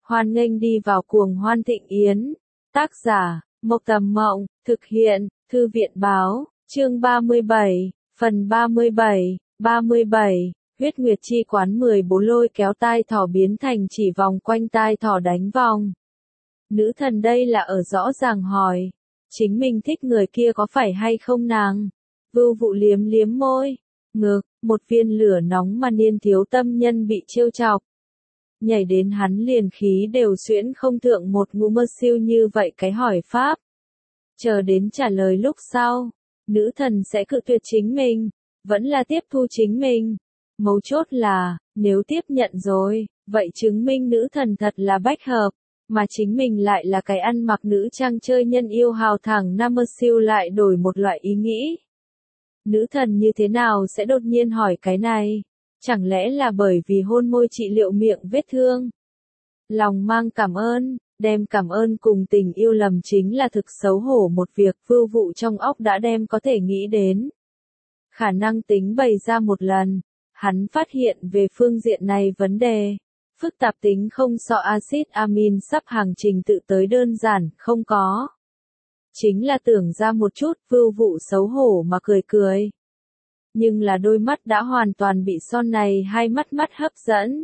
Hoan nghênh đi vào cuồng hoan thịnh yến. Tác giả, Mộc Tầm Mộng, thực hiện, Thư viện Báo, chương 37, phần 37, huyết nguyệt chi quán 14 lôi kéo tai thỏ biến thành chỉ vòng quanh tai thỏ đánh vòng. Nữ thần đây là ở rõ ràng hỏi, chính mình thích người kia có phải hay không nàng? Vưu Vụ liếm liếm môi, ngực, một viên lửa nóng mà niên thiếu tâm nhân bị trêu chọc. Nhảy đến hắn liền khí đều xuyễn không thượng một ngu mơ siêu như vậy cái hỏi pháp. Chờ đến trả lời lúc sau, nữ thần sẽ cự tuyệt chính mình, vẫn là tiếp thu chính mình. Mấu chốt là, nếu tiếp nhận rồi, vậy chứng minh nữ thần thật là bách hợp, mà chính mình lại là cái ăn mặc nữ trang chơi nhân yêu hào thẳng nam mơ siêu lại đổi một loại ý nghĩ. Nữ thần như thế nào sẽ đột nhiên hỏi cái này? Chẳng lẽ là bởi vì hôn môi trị liệu miệng vết thương? Lòng mang cảm ơn, đem cảm ơn cùng tình yêu lầm chính là thực xấu hổ một việc. Vưu Vụ trong óc đã đem có thể nghĩ đến. Khả năng tính bày ra một lần, hắn phát hiện về phương diện này vấn đề. Phức tạp tính không so axit amin sắp hàng trình tự tới đơn giản, không có. Chính là tưởng ra một chút. Vưu Vụ xấu hổ mà cười cười. Nhưng là đôi mắt đã hoàn toàn bị son này hai mắt hấp dẫn.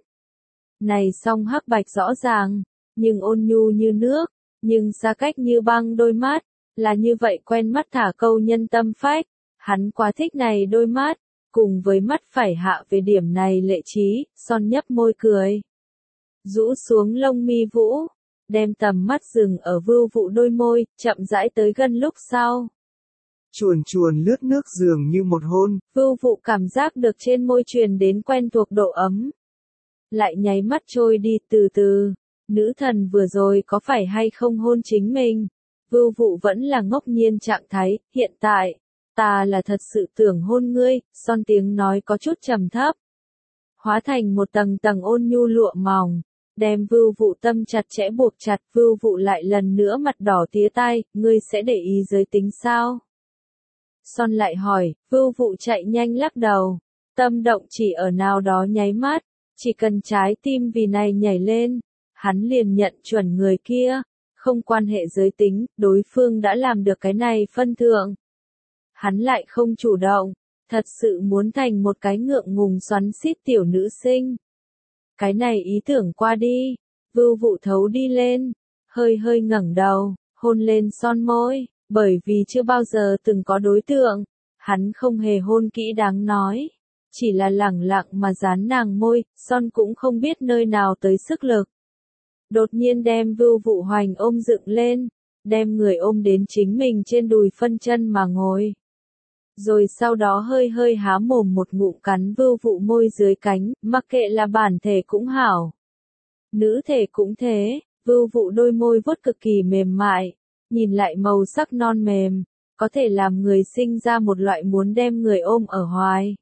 Này song hắc bạch rõ ràng, nhưng ôn nhu như nước, nhưng xa cách như băng đôi mắt, là như vậy quen mắt thả câu nhân tâm phách. Hắn quá thích này đôi mắt, cùng với mắt phải hạ về điểm này lệ trí, son nhấp môi cười. Rũ xuống lông mi vũ, đem tầm mắt dừng ở Vưu Vụ đôi môi, chậm rãi tới gần lúc sau. Chuồn chuồn lướt nước dường như một hôn. Vưu Vụ cảm giác được trên môi truyền đến quen thuộc độ ấm. Lại nháy mắt trôi đi từ từ. Nữ thần vừa rồi có phải hay không hôn chính mình? Vưu Vụ vẫn là ngốc nhiên trạng thái. Hiện tại, ta là thật sự tưởng hôn ngươi. Son tiếng nói có chút trầm thấp. Hóa thành một tầng tầng ôn nhu lụa mỏng. Đem Vưu Vụ tâm chặt chẽ buộc chặt. Vưu Vụ lại lần nữa mặt đỏ tía tai. Ngươi sẽ để ý giới tính sao? Son lại hỏi. Vưu Vụ chạy nhanh lắc đầu. Tâm động chỉ ở nào đó nháy mắt. Chỉ cần trái tim vì này nhảy lên, hắn liền nhận chuẩn người kia. Không quan hệ giới tính, đối phương đã làm được cái này phân thượng. Hắn lại không chủ động, thật sự muốn thành một cái ngượng ngùng xoắn xít tiểu nữ sinh. Cái này ý tưởng qua đi, Vưu Vụ thấu đi lên, hơi hơi ngẩng đầu, hôn lên son môi, bởi vì chưa bao giờ từng có đối tượng, hắn không hề hôn kỹ đáng nói. Chỉ là lẳng lặng mà dán nàng môi, son cũng không biết nơi nào tới sức lực. Đột nhiên đem Vưu Vụ hoành ôm dựng lên, đem người ôm đến chính mình trên đùi phân chân mà ngồi. Rồi sau đó hơi hơi há mồm một ngụm cắn Vưu Vụ môi dưới cánh, mặc kệ là bản thể cũng hảo. Nữ thể cũng thế, Vưu Vụ đôi môi vuốt cực kỳ mềm mại, nhìn lại màu sắc non mềm, có thể làm người sinh ra một loại muốn đem người ôm ở hoài.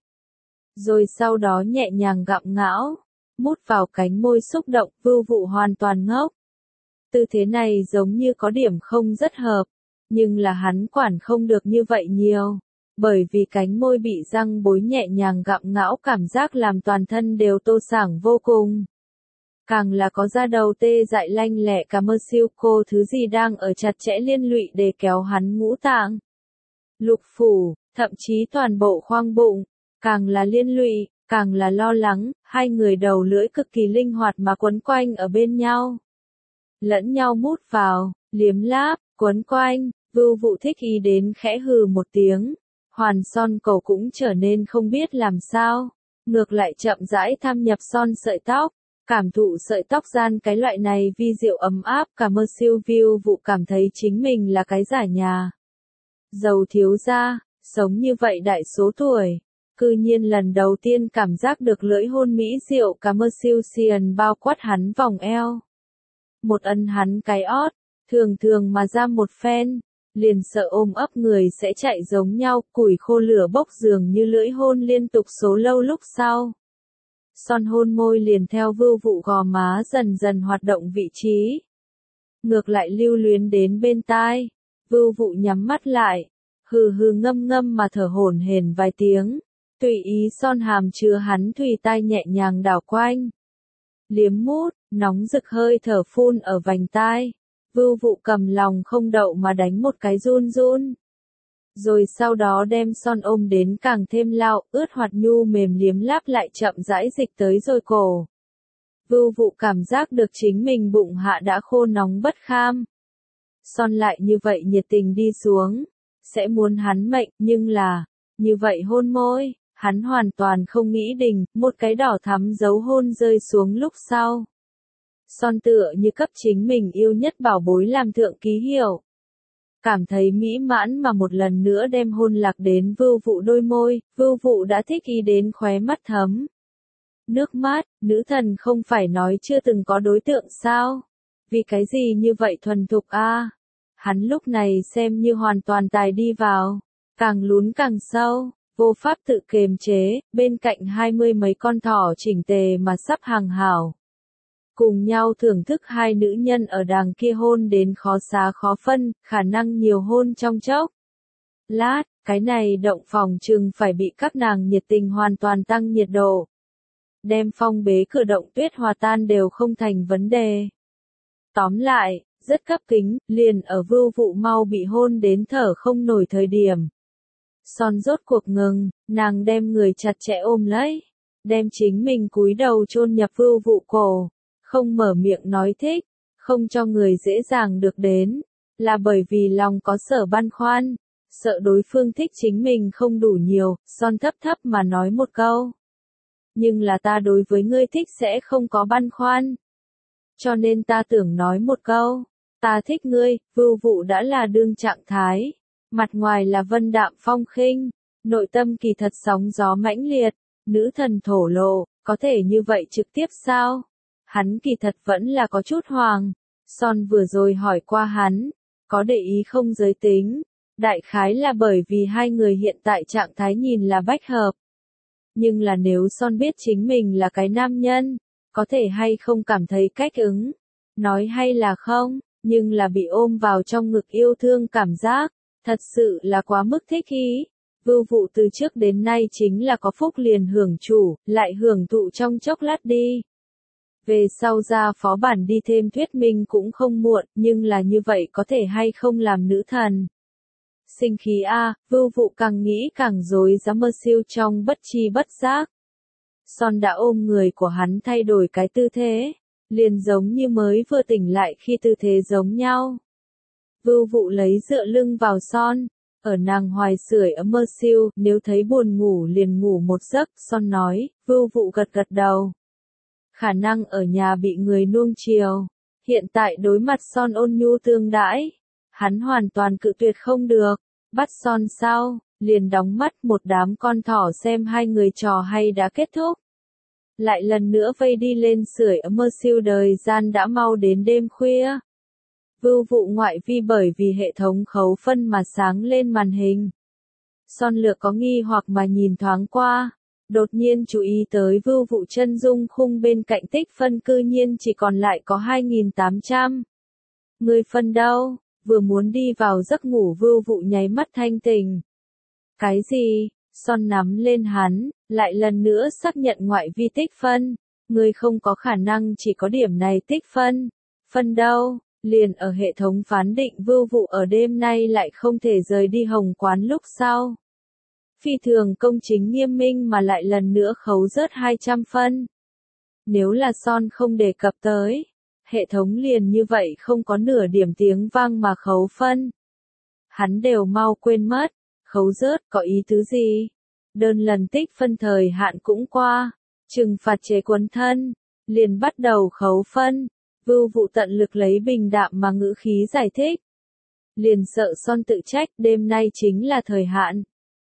Rồi sau đó nhẹ nhàng gặm ngão, mút vào cánh môi xúc động. Vưu Vụ hoàn toàn ngốc. Tư thế này giống như có điểm không rất hợp, nhưng là hắn quản không được như vậy nhiều, bởi vì cánh môi bị răng bối nhẹ nhàng gặm ngão cảm giác làm toàn thân đều tô sảng vô cùng. Càng là có da đầu tê dại lanh lẹ cả mơ siêu cô thứ gì đang ở chặt chẽ liên lụy để kéo hắn ngũ tạng. Lục phủ, thậm chí toàn bộ khoang bụng. Càng là liên lụy, càng là lo lắng, hai người đầu lưỡi cực kỳ linh hoạt mà quấn quanh ở bên nhau. Lẫn nhau mút vào, liếm láp, quấn quanh. Vưu Vụ thích ý đến khẽ hừ một tiếng. Hoàn son cầu cũng trở nên không biết làm sao. Ngược lại chậm rãi thâm nhập son sợi tóc. Cảm thụ sợi tóc gian cái loại này vi diệu ấm áp. Cả mơ siêu Vưu Vụ cảm thấy chính mình là cái giả nhà giàu thiếu gia, sống như vậy đại số tuổi. Cư nhiên lần đầu tiên cảm giác được lưỡi hôn mỹ diệu cả mơ siêu xiền bao quát hắn vòng eo. Một ân hắn cái ót, thường thường mà ra một phen, liền sợ ôm ấp người sẽ chạy giống nhau, củi khô lửa bốc dường như lưỡi hôn liên tục số lâu lúc sau. Son hôn môi liền theo Vưu Vụ gò má dần dần hoạt động vị trí. Ngược lại lưu luyến đến bên tai, Vưu Vụ nhắm mắt lại, hừ hừ ngâm ngâm mà thở hổn hển vài tiếng. Tùy ý son hàm chứa hắn thùy tai nhẹ nhàng đảo quanh. Liếm mút, Nóng rực hơi thở phun ở vành tai. Vưu Vụ cầm lòng không đậu mà đánh một cái run run. Rồi sau đó đem son ôm đến càng thêm lao, ướt hoạt nhu mềm liếm láp lại chậm rãi dịch tới rồi cổ. Vưu Vụ cảm giác được chính mình bụng hạ đã khô nóng bất kham. Son lại như vậy nhiệt tình đi xuống, sẽ muốn hắn mệnh, nhưng là, như vậy hôn môi, hắn hoàn toàn không nghĩ đình, một cái đỏ thắm dấu hôn rơi xuống lúc sau. Son tựa như cấp chính mình yêu nhất bảo bối làm thượng ký hiệu. Cảm thấy mỹ mãn mà một lần nữa đem hôn lạc đến Vưu Vụ đôi môi, Vưu Vụ đã thích ý đến khóe mắt thấm. Nước mắt, nữ thần không phải nói chưa từng có đối tượng sao? Vì cái gì như vậy thuần thục a? Hắn lúc này xem như hoàn toàn tài đi vào, càng lún càng sâu, vô pháp tự kiềm chế, bên cạnh 20 mấy con thỏ chỉnh tề mà sắp hàng hảo. Cùng nhau thưởng thức hai nữ nhân ở đàng kia hôn đến khó xá khó phân, khả năng nhiều hôn trong chốc. Lát, cái này động phòng chừng phải bị các nàng nhiệt tình hoàn toàn tăng nhiệt độ. Đem phong bế cửa động tuyết hòa tan đều không thành vấn đề. Tóm lại, rất cấp kính, liền ở Vưu Vụ mau bị hôn đến thở không nổi thời điểm. Son rốt cuộc ngừng, nàng đem người chặt chẽ ôm lấy, đem chính mình cúi đầu chôn nhập Vưu Vụ cổ, không mở miệng nói thích, không cho người dễ dàng được đến, là bởi vì lòng có sở băn khoăn, sợ đối phương thích chính mình không đủ nhiều, Son thấp thấp mà nói một câu. Nhưng là ta đối với ngươi thích sẽ không có băn khoăn. Cho nên ta tưởng nói một câu, ta thích ngươi, Vưu Vụ đã là đương trạng thái. Mặt ngoài là vân đạm phong khinh, nội tâm kỳ thật sóng gió mãnh liệt, nữ thần thổ lộ, có thể như vậy trực tiếp sao? Hắn kỳ thật vẫn là có chút hoàng. Son vừa rồi hỏi qua hắn, có để ý không giới tính, đại khái là bởi vì hai người hiện tại trạng thái nhìn là bách hợp. Nhưng là nếu Son biết chính mình là cái nam nhân, có thể hay không cảm thấy cách ứng, nói hay là không, nhưng là bị ôm vào trong ngực yêu thương cảm giác, thật sự là quá mức thích ý. Vưu Vụ từ trước đến nay chính là có phúc liền hưởng chủ, lại hưởng thụ trong chốc lát đi. Về sau ra phó bản đi thêm thuyết minh cũng không muộn, nhưng là như vậy có thể hay không làm nữ thần. Sinh khí a, Vưu Vụ càng nghĩ càng rối rắm mơ siêu trong bất chi bất giác. Son đã ôm người của hắn thay đổi cái tư thế, liền giống như mới vừa tỉnh lại khi tư thế giống nhau. Vưu Vụ lấy dựa lưng vào Son, ở nàng hoài sưởi ấm mơ siêu, nếu thấy buồn ngủ liền ngủ một giấc, Son nói, Vưu Vụ gật gật đầu. Khả năng ở nhà bị người nuông chiều, hiện tại đối mặt Son ôn nhu tương đãi, hắn hoàn toàn cự tuyệt không được, bắt Son sau, liền đóng mắt một đám con thỏ xem hai người trò hay đã kết thúc. Lại lần nữa vây đi lên sưởi ấm mơ siêu đời gian đã mau đến đêm khuya. Vưu Vụ ngoại vi bởi vì hệ thống khấu phân mà sáng lên màn hình. Son Lược có nghi hoặc mà nhìn thoáng qua, đột nhiên chú ý tới Vưu Vụ chân dung khung bên cạnh tích phân cư nhiên chỉ còn lại có 2.800. Người phân đâu? Vừa muốn đi vào giấc ngủ Vưu Vụ nháy mắt thanh tỉnh. Cái gì? Son nắm lên hắn, lại lần nữa xác nhận ngoại vi tích phân. Người không có khả năng chỉ có điểm này tích phân. Phân đâu? Liền ở hệ thống phán định Vưu Vụ ở đêm nay lại không thể rời đi Hồng Quán lúc sau. Phi thường công chính nghiêm minh mà lại lần nữa khấu rớt 200 phân. Nếu là Son không đề cập tới, hệ thống liền như vậy không có nửa điểm tiếng vang mà khấu phân. Hắn đều mau quên mất, khấu rớt có ý tứ gì? Đơn lần tích phân thời hạn cũng qua, trừng phạt chế quấn thân, liền bắt đầu khấu phân. Vưu Vụ tận lực lấy bình đạm mà ngữ khí giải thích. Liền sợ Son tự trách, đêm nay chính là thời hạn.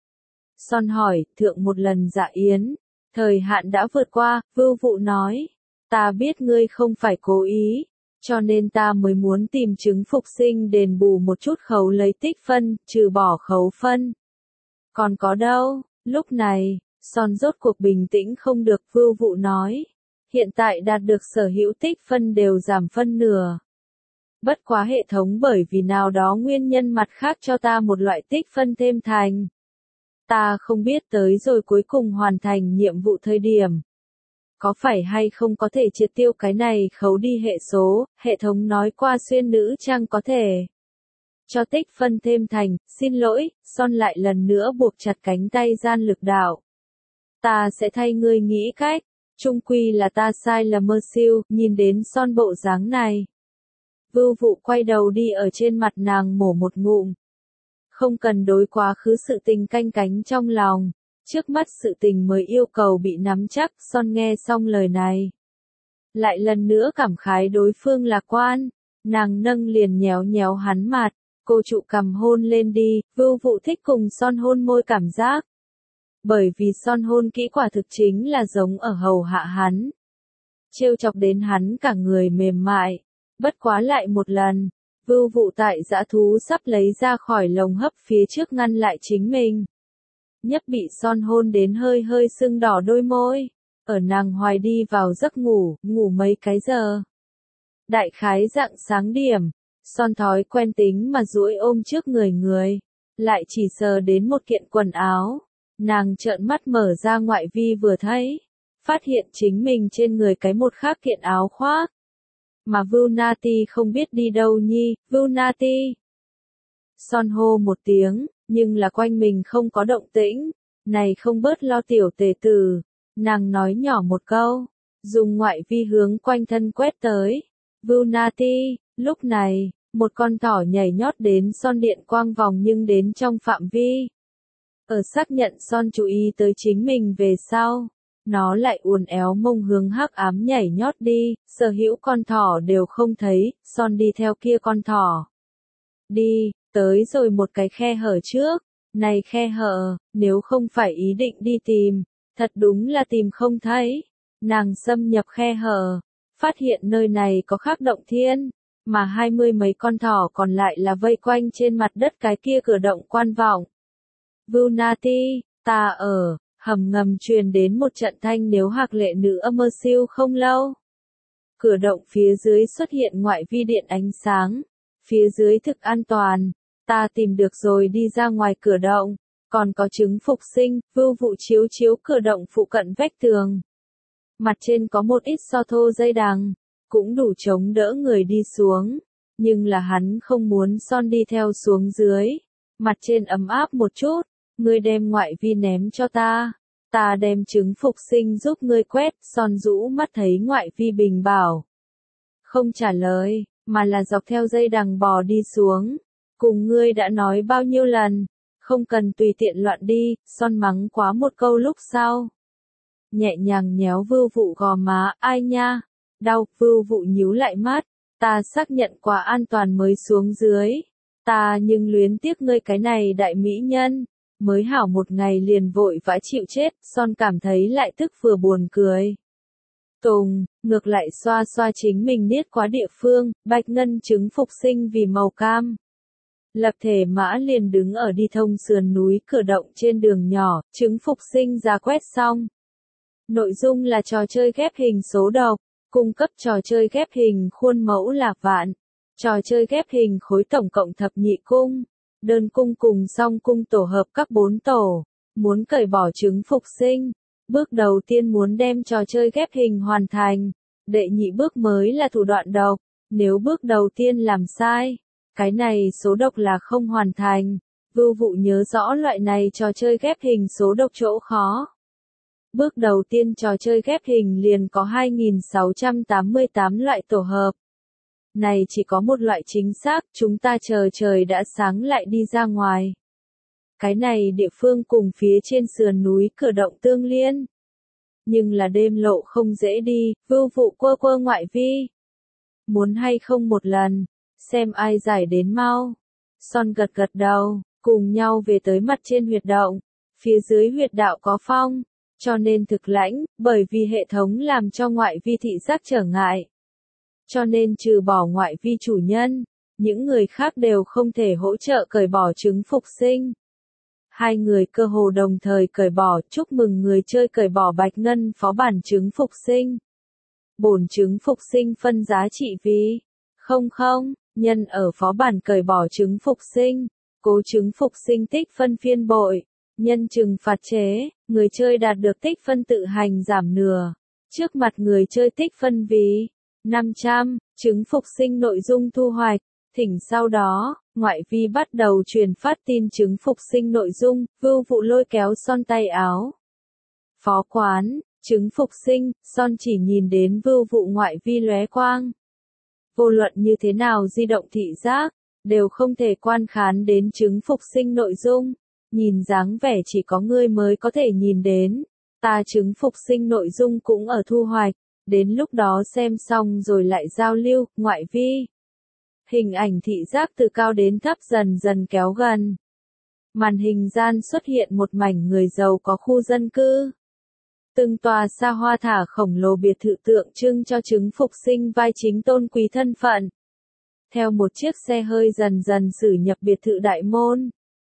Son hỏi, thượng một lần dạ yến, thời hạn đã vượt qua, Vưu Vụ nói, ta biết ngươi không phải cố ý, cho nên ta mới muốn tìm chứng phục sinh đền bù một chút khấu lấy tích phân, trừ bỏ khấu phân. Còn có đâu, lúc này, Son rốt cuộc bình tĩnh không được, Vưu Vụ nói, hiện tại đạt được sở hữu tích phân đều giảm phân nửa. Bất quá hệ thống bởi vì nào đó nguyên nhân mặt khác cho ta một loại tích phân thêm thành. Ta không biết tới rồi cuối cùng hoàn thành nhiệm vụ thời điểm. có phải hay không có thể triệt tiêu cái này khấu đi hệ số, hệ thống nói qua xuyên nữ trang có thể cho tích phân thêm thành, xin lỗi, Son lại lần nữa buộc chặt cánh tay gian lực đạo. Ta sẽ thay ngươi nghĩ cách, chung quy là ta sai là mơ siêu, nhìn đến Son bộ dáng này. Vưu Vụ quay đầu đi ở trên mặt nàng mổ một ngụm. Không cần đối quá khứ sự tình canh cánh trong lòng, trước mắt sự tình mới yêu cầu bị nắm chắc. Son nghe xong lời này, lại lần nữa cảm khái đối phương lạc quan, nàng nâng liền nhéo nhéo hắn mặt, cô trụ cầm hôn lên đi. Vưu Vụ thích cùng Son hôn môi cảm giác, bởi vì Son hôn kỹ quả thực chính là giống ở hầu hạ hắn, trêu chọc đến hắn cả người mềm mại. Bất quá lại một lần, Vưu Vụ tại dã thú sắp lấy ra khỏi lồng hấp phía trước ngăn lại chính mình. Nhấp bị Son hôn đến hơi hơi sưng đỏ đôi môi, ở nàng hoài đi vào giấc ngủ, ngủ mấy cái giờ. Đại khái rạng sáng điểm, Son thói quen tính mà duỗi ôm trước người, lại chỉ sờ đến một kiện quần áo. Nàng trợn mắt mở ra ngoại vi vừa thấy, phát hiện chính mình trên người cái một khác kiện áo khoác. Mà Vưu Nati không biết đi đâu nhi, Vưu Nati. Son hô một tiếng, nhưng là quanh mình không có động tĩnh, này không bớt lo tiểu tề tử. Nàng nói nhỏ một câu, dùng ngoại vi hướng quanh thân quét tới. Vưu Nati, lúc này, một con thỏ nhảy nhót đến Son điện quang vòng nhưng đến trong phạm vi. Ở xác nhận Son chú ý tới chính mình về sau, nó lại uốn éo mông hướng hắc ám nhảy nhót đi, sở hữu con thỏ đều không thấy, Son đi theo kia con thỏ. Đi, tới rồi một cái khe hở trước, này khe hở, nếu không phải ý định đi tìm, thật đúng là tìm không thấy. Nàng xâm nhập khe hở, phát hiện nơi này có khắc động thiên, mà 20 mấy con thỏ còn lại là vây quanh trên mặt đất cái kia cửa động quan vọng. Vưu Nati, ta ở, hầm ngầm truyền đến một trận thanh nếu hạc lệ nữ âm mơ siêu không lâu. Cửa động phía dưới xuất hiện ngoại vi điện ánh sáng, phía dưới thực an toàn, ta tìm được rồi đi ra ngoài cửa động, còn có trứng phục sinh. Vưu Vụ chiếu chiếu cửa động phụ cận vách tường. Mặt trên có một ít so thô dây đằng, cũng đủ chống đỡ người đi xuống, nhưng là hắn không muốn Son đi theo xuống dưới, mặt trên ấm áp một chút. Ngươi đem ngoại vi ném cho ta đem trứng phục sinh giúp ngươi quét. Son rũ mắt thấy ngoại vi bình bảo, không trả lời, mà là dọc theo dây đằng bò đi xuống. Cùng ngươi đã nói bao nhiêu lần, không cần tùy tiện loạn đi. Son mắng quá một câu lúc sau, nhẹ nhàng nhéo Vưu Vụ gò má. Ai nha, đau. Vưu Vụ nhíu lại mắt, ta xác nhận quá an toàn mới xuống dưới, ta nhưng luyến tiếc ngươi cái này đại mỹ nhân. Mới hảo một ngày liền vội vã chịu chết. Son cảm thấy lại tức vừa buồn cười. Tùng, ngược lại xoa xoa chính mình niết quá địa phương, bạch ngân trứng phục sinh vì màu cam. Lập thể mã liền đứng ở đi thông sườn núi cửa động trên đường nhỏ, trứng phục sinh ra quét xong. Nội dung là trò chơi ghép hình số độc, cung cấp trò chơi ghép hình khuôn mẫu là vạn, trò chơi ghép hình khối tổng cộng thập nhị cung. Đơn cung cùng song cung tổ hợp các 4 tổ, muốn cởi bỏ trứng phục sinh. Bước đầu tiên muốn đem trò chơi ghép hình hoàn thành, đệ nhị bước mới là thủ đoạn độc, nếu bước đầu tiên làm sai, cái này số độc là không hoàn thành. Vưu Vụ nhớ rõ loại này trò chơi ghép hình số độc chỗ khó. Bước đầu tiên trò chơi ghép hình liền có 2688 loại tổ hợp. Này chỉ có một loại chính xác, chúng ta chờ trời đã sáng lại đi ra ngoài. Cái này địa phương cùng phía trên sườn núi cửa động tương liên. Nhưng là đêm lộ không dễ đi. Vưu Vụ quơ quơ ngoại vi. Muốn hay không một lần, xem ai giải đến mau. Son gật gật đầu, cùng nhau về tới mặt trên huyệt động. Phía dưới huyệt đạo có phong, cho nên thực lãnh, bởi vì hệ thống làm cho ngoại vi thị giác trở ngại. Cho nên trừ bỏ ngoại vi chủ nhân, những người khác đều không thể hỗ trợ cởi bỏ trứng phục sinh. Hai người cơ hồ đồng thời cởi bỏ. Chúc mừng người chơi cởi bỏ bạch ngân phó bản trứng phục sinh. Bổn trứng phục sinh phân giá trị vì 00, nhân ở phó bản cởi bỏ trứng phục sinh, cố trứng phục sinh tích phân phiên bội, nhân trừng phạt chế, người chơi đạt được tích phân tự hành giảm nửa. Trước mặt người chơi tích phân vì 500, chứng phục sinh nội dung thu hoạch. Thỉnh sau đó, ngoại vi bắt đầu truyền phát tin chứng phục sinh nội dung, Vưu Vụ lôi kéo Son tay áo. Phó quán, chứng phục sinh, Son chỉ nhìn đến Vưu Vụ ngoại vi lóe quang. Vô luận như thế nào di động thị giác, đều không thể quan khán đến chứng phục sinh nội dung. Nhìn dáng vẻ chỉ có ngươi mới có thể nhìn đến. Ta chứng phục sinh nội dung cũng ở thu hoạch. Đến lúc đó xem xong rồi lại giao lưu, ngoại vi. Hình ảnh thị giác từ cao đến thấp dần dần kéo gần. Màn hình gian xuất hiện một mảnh người giàu có khu dân cư. Từng tòa xa hoa thả khổng lồ biệt thự tượng trưng cho chứng phục sinh vai chính tôn quý thân phận. Theo một chiếc xe hơi dần dần xử nhập biệt thự đại môn.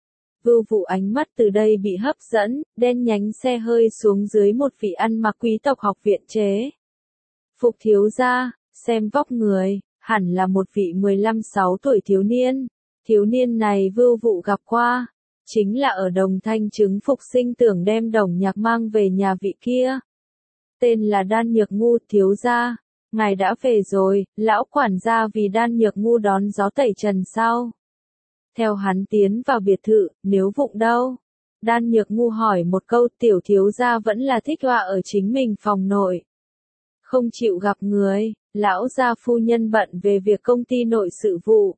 Vưu Vụ ánh mắt từ đây bị hấp dẫn, đen nhánh xe hơi xuống dưới một vị ăn mặc quý tộc học viện chế. Phục thiếu gia, xem vóc người, hẳn là một vị 15-16 tuổi thiếu niên. Thiếu niên này Vưu Vụ gặp qua, chính là ở Đồng Thanh chứng phục sinh tưởng đem Đồng Nhạc mang về nhà vị kia. Tên là Đan Nhược Ngu. Thiếu gia, ngài đã về rồi, lão quản gia vì Đan Nhược Ngu đón gió tẩy trần sao? Theo hắn tiến vào biệt thự, nếu Vụng đâu? Đan Nhược Ngu hỏi một câu. Tiểu thiếu gia vẫn là thích họa ở chính mình phòng nội. Không chịu gặp người, lão gia phu nhân bận về việc công ty nội sự vụ.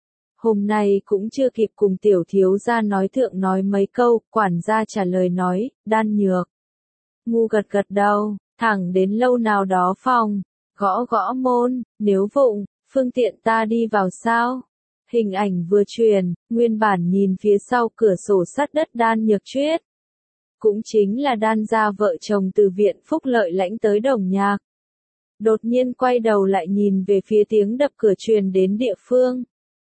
Hôm nay cũng chưa kịp cùng tiểu thiếu gia nói thượng nói mấy câu, quản gia trả lời nói, Đan Nhược Ngu gật gật đầu, thẳng đến lâu nào đó phòng, gõ gõ môn, nếu Vụng, phương tiện ta đi vào sao? Hình ảnh vừa truyền, nguyên bản nhìn phía sau cửa sổ sắt đất Đan Nhược Chuyết. Cũng chính là Đan gia vợ chồng từ viện phúc lợi lãnh tới Đồng Nhạc. Đột nhiên quay đầu lại nhìn về phía tiếng đập cửa truyền đến địa phương.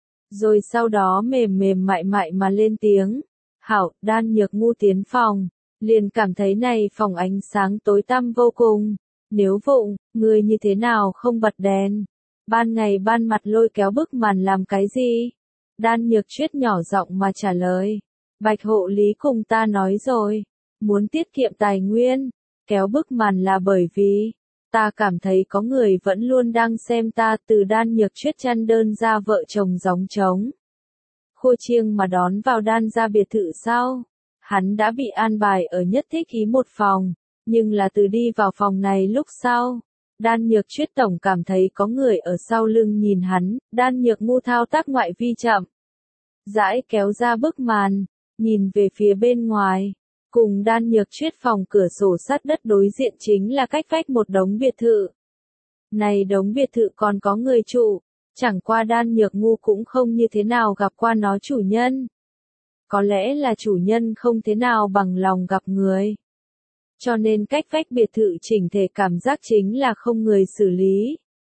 Rồi sau đó mềm mềm mại mại mà lên tiếng. Hảo, Đan Nhược Ngu tiến phòng. Liền cảm thấy này phòng ánh sáng tối tăm vô cùng. Nếu Vụng, người như thế nào không bật đèn? Ban ngày ban mặt lôi kéo bức màn làm cái gì? Đan Nhược Chuyết nhỏ giọng mà trả lời. Bạch hộ lý cùng ta nói rồi. Muốn tiết kiệm tài nguyên. Kéo bức màn là bởi vì ta cảm thấy có người vẫn luôn đang xem ta. Từ Đan Nhược Chuyết chăn đơn ra vợ chồng gióng trống. Khua chiêng mà đón vào Đan ra biệt thự sau. Hắn đã bị an bài ở nhất thích ý một phòng. Nhưng là từ đi vào phòng này lúc sau. Đan Nhược Chuyết tổng cảm thấy có người ở sau lưng nhìn hắn. Đan Nhược Ngu thao tác ngoại vi chậm rãi kéo ra bức màn. Nhìn về phía bên ngoài. Cùng Đan Nhược Chuyết phòng cửa sổ sắt đất đối diện chính là cách vách một đống biệt thự. Này đống biệt thự còn có người trụ, chẳng qua Đan Nhược Ngu cũng không như thế nào gặp qua nó chủ nhân. Có lẽ là chủ nhân không thế nào bằng lòng gặp người. Cho nên cách vách biệt thự chỉnh thể cảm giác chính là không người xử lý.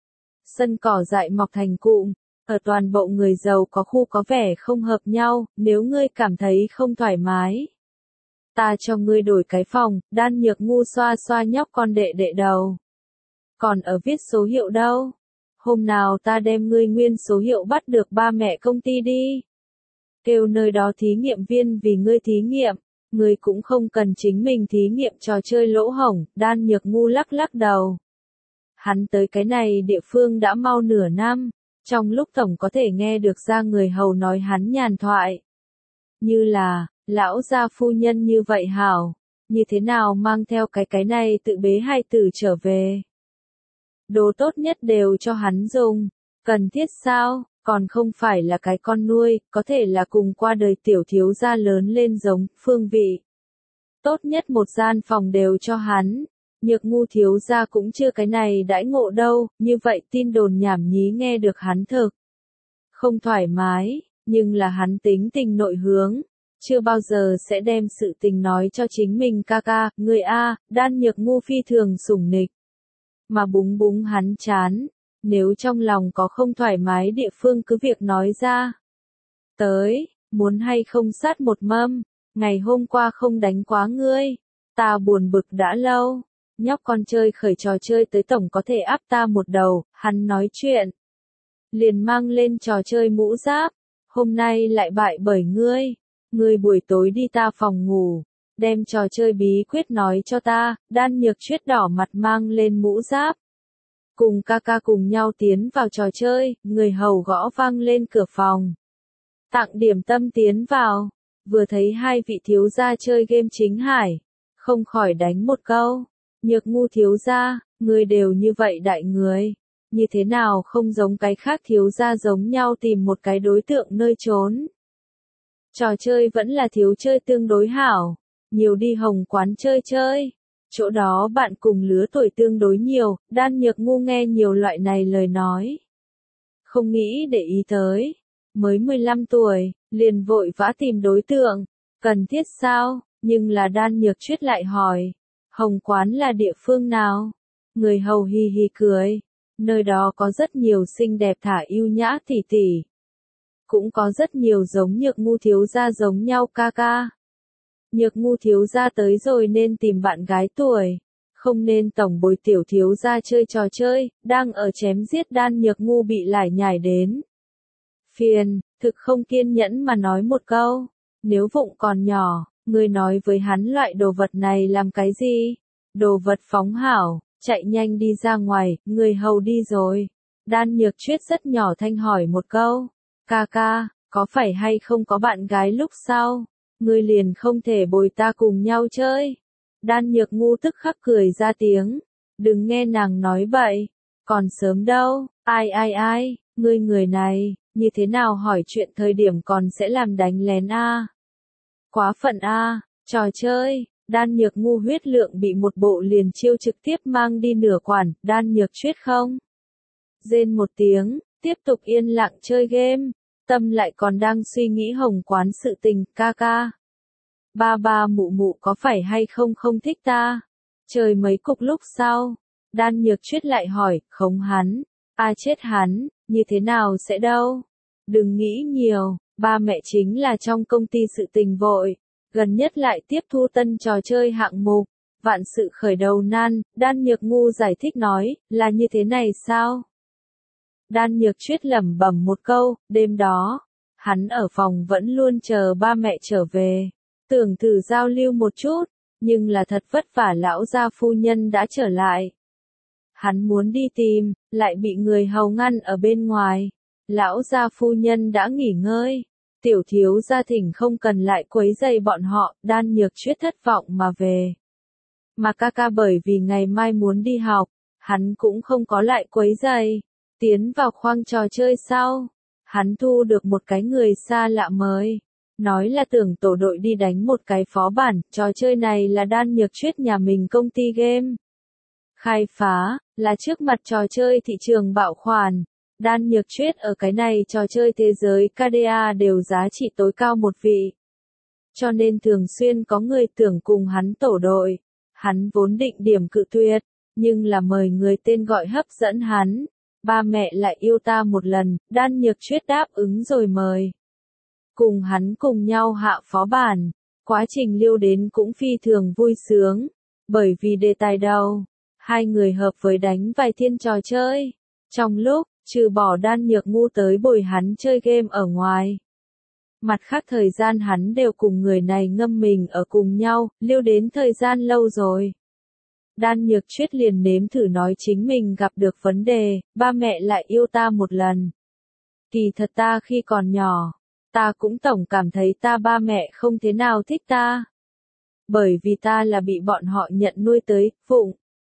Sân cỏ dại mọc thành cụm, ở toàn bộ người giàu có khu có vẻ không hợp nhau, nếu ngươi cảm thấy không thoải mái. Ta cho ngươi đổi cái phòng. Đan Nhược Ngu xoa xoa nhóc con đệ đệ đầu. Còn ở viết số hiệu đâu? Hôm nào ta đem ngươi nguyên số hiệu bắt được ba mẹ công ty đi. Kêu nơi đó thí nghiệm viên vì ngươi thí nghiệm. Ngươi cũng không cần chính mình thí nghiệm trò chơi lỗ hổng. Đan Nhược Ngu lắc lắc đầu. Hắn tới cái này địa phương đã mau nửa năm. Trong lúc tổng có thể nghe được ra người hầu nói hắn nhàn thoại. Như là, lão gia phu nhân như vậy hảo, như thế nào mang theo cái này tự bế hai tử trở về. Đồ tốt nhất đều cho hắn dùng, cần thiết sao, còn không phải là cái con nuôi, có thể là cùng qua đời tiểu thiếu gia lớn lên giống, phương vị. Tốt nhất một gian phòng đều cho hắn, Nhược Ngu thiếu gia cũng chưa cái này đãi ngộ đâu, như vậy tin đồn nhảm nhí nghe được hắn thực. Không thoải mái, nhưng là hắn tính tình nội hướng. Chưa bao giờ sẽ đem sự tình nói cho chính mình ca ca, người A. Đan Nhược Ngu phi thường sủng nịch. Mà búng búng hắn chán. Nếu trong lòng có không thoải mái địa phương cứ việc nói ra. Tới, muốn hay không sát một mâm. Ngày hôm qua không đánh quá ngươi. Ta buồn bực đã lâu. Nhóc con chơi khởi trò chơi tới tổng có thể áp ta một đầu. Hắn nói chuyện. Liền mang lên trò chơi mũ giáp. Hôm nay lại bại bởi ngươi. Ngươi buổi tối đi ta phòng ngủ, đem trò chơi bí quyết nói cho ta. Đan Nhược Chuyết đỏ mặt mang lên mũ giáp. Cùng ca ca cùng nhau tiến vào trò chơi, người hầu gõ vang lên cửa phòng. Tặng điểm tâm tiến vào, vừa thấy hai vị thiếu gia chơi game chính hải, không khỏi đánh một câu. Nhược Ngu thiếu gia, người đều như vậy đại người, như thế nào không giống cái khác thiếu gia giống nhau tìm một cái đối tượng nơi trốn. Trò chơi vẫn là thiếu chơi tương đối hảo, nhiều đi Hồng quán chơi chơi. Chỗ đó bạn cùng lứa tuổi tương đối nhiều, Đan Nhược Ngu nghe nhiều loại này lời nói. Không nghĩ để ý tới, mới 15 tuổi, liền vội vã tìm đối tượng, cần thiết sao, nhưng là Đan Nhược Chuyết lại hỏi, Hồng quán là địa phương nào? Người hầu hì hì cười, nơi đó có rất nhiều xinh đẹp thả yêu nhã tỷ tỷ. Cũng có rất nhiều giống Nhược Ngu thiếu gia giống nhau ca ca. Nhược Ngu thiếu gia tới rồi nên tìm bạn gái tuổi, không nên tổng bồi tiểu thiếu gia chơi trò chơi, đang ở chém giết. Đan Nhược Ngu bị lải nhải đến. Phiền, thực không kiên nhẫn mà nói một câu, nếu Vụng còn nhỏ, ngươi nói với hắn loại đồ vật này làm cái gì? Đồ vật phóng hảo, chạy nhanh đi ra ngoài, người hầu đi rồi. Đan Nhược Chuyết rất nhỏ thanh hỏi một câu, ca ca, có phải hay không có bạn gái lúc sau? Ngươi liền không thể bồi ta cùng nhau chơi. Đan Nhược Ngu tức khắc cười ra tiếng. Đừng nghe nàng nói bậy. Còn sớm đâu, ai, ngươi người này, như thế nào hỏi chuyện thời điểm còn sẽ làm đánh lén a? Quá phận a, trò chơi. Đan Nhược Ngu huyết lượng bị một bộ liền chiêu trực tiếp mang đi nửa quản. Đan Nhược Chuyết không rên một tiếng, tiếp tục yên lặng chơi game. Tâm lại còn đang suy nghĩ Hồng quán sự tình, ca ca. Ba mụ mụ có phải hay không thích ta? Chơi mấy cục lúc sau. Đan Nhược Chuyết lại hỏi, không hắn. Ai chết hắn, như thế nào sẽ đâu? Đừng nghĩ nhiều, ba mẹ chính là trong công ty sự tình vội. Gần nhất lại tiếp thu tân trò chơi hạng mục. Vạn sự khởi đầu nan, Đan Nhược Ngu giải thích nói, là như thế này sao? Đan Nhược Chuyết lẩm bẩm một câu, đêm đó, hắn ở phòng vẫn luôn chờ ba mẹ trở về, tưởng thử giao lưu một chút, nhưng là thật vất vả lão gia phu nhân đã trở lại. Hắn muốn đi tìm, lại bị người hầu ngăn ở bên ngoài. Lão gia phu nhân đã nghỉ ngơi, tiểu thiếu gia thỉnh không cần lại quấy rầy bọn họ. Đan Nhược Chuyết thất vọng mà về. Mà ca ca bởi vì ngày mai muốn đi học, hắn cũng không có lại quấy rầy. Tiến vào khoang trò chơi sau, hắn thu được một cái người xa lạ mới. Nói là tưởng tổ đội đi đánh một cái phó bản, trò chơi này là Đan Nhược Chuyết nhà mình công ty game khai phá, là trước mặt trò chơi thị trường bạo khoản. Đan Nhược Chuyết ở cái này trò chơi thế giới KDA đều giá trị tối cao một vị. Cho nên thường xuyên có người tưởng cùng hắn tổ đội. Hắn vốn định điểm cự tuyệt, nhưng là mời người tên gọi hấp dẫn hắn. Ba mẹ lại yêu ta một lần, Đan Nhược Chuyết đáp ứng rồi mời. Cùng hắn cùng nhau hạ phó bản, quá trình liêu đến cũng phi thường vui sướng, bởi vì đề tài đầu, hai người hợp với đánh vài thiên trò chơi. Trong lúc, trừ bỏ Đan Nhược Ngu tới bồi hắn chơi game ở ngoài. Mặt khác thời gian hắn đều cùng người này ngâm mình ở cùng nhau, liêu đến thời gian lâu rồi. Đan Nhược Chuyết liền nếm thử nói chính mình gặp được vấn đề, ba mẹ lại yêu ta một lần. Kỳ thật ta khi còn nhỏ, ta cũng tổng cảm thấy ta ba mẹ không thế nào thích ta. Bởi vì ta là bị bọn họ nhận nuôi tới, phụng.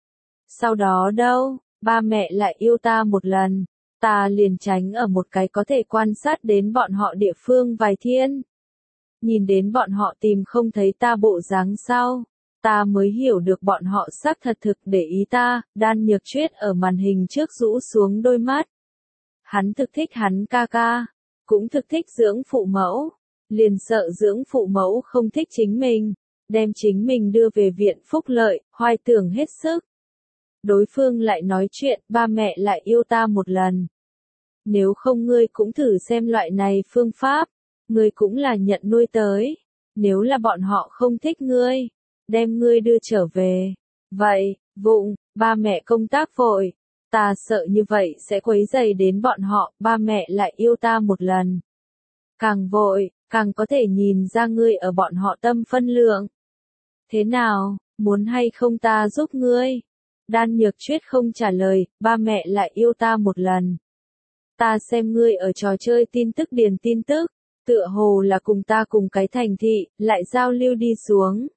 Sau đó đâu, ba mẹ lại yêu ta một lần, ta liền tránh ở một cái có thể quan sát đến bọn họ địa phương vài thiên. Nhìn đến bọn họ tìm không thấy ta bộ dáng sau. Ta mới hiểu được bọn họ xác thật thực để ý ta. Đan Nhược Chuyết ở màn hình trước rũ xuống đôi mắt. Hắn thực thích hắn ca ca, cũng thực thích dưỡng phụ mẫu, liền sợ dưỡng phụ mẫu không thích chính mình, đem chính mình đưa về viện phúc lợi, hoài tưởng hết sức. Đối phương lại nói chuyện, ba mẹ lại yêu ta một lần. Nếu không ngươi cũng thử xem loại này phương pháp, ngươi cũng là nhận nuôi tới. Nếu là bọn họ không thích ngươi, đem ngươi đưa trở về. Vậy, Vụng, ba mẹ công tác vội. Ta sợ như vậy sẽ quấy rầy đến bọn họ, ba mẹ lại yêu ta một lần. Càng vội, càng có thể nhìn ra ngươi ở bọn họ tâm phân lượng. Thế nào, muốn hay không ta giúp ngươi? Đan Nhược Chuyết không trả lời, ba mẹ lại yêu ta một lần. Ta xem ngươi ở trò chơi tin tức điền tin tức, tựa hồ là cùng ta cùng cái thành thị, lại giao lưu đi xuống.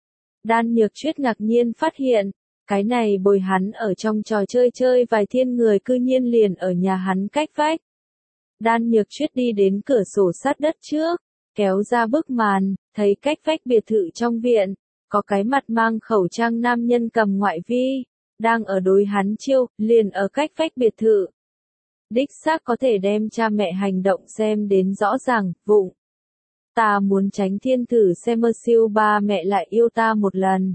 Đan Nhược Chuyết ngạc nhiên phát hiện, cái này bồi hắn ở trong trò chơi vài thiên người cư nhiên liền ở nhà hắn cách vách. Đan Nhược Chuyết đi đến cửa sổ sát đất trước, kéo ra bức màn, thấy cách vách biệt thự trong viện, có cái mặt mang khẩu trang nam nhân cầm ngoại vi, đang ở đối hắn chiêu, liền ở cách vách biệt thự. Đích xác có thể đem cha mẹ hành động xem đến rõ ràng, vụng. Ta muốn tránh thiên thử xem mơ siêu ba mẹ lại yêu ta một lần.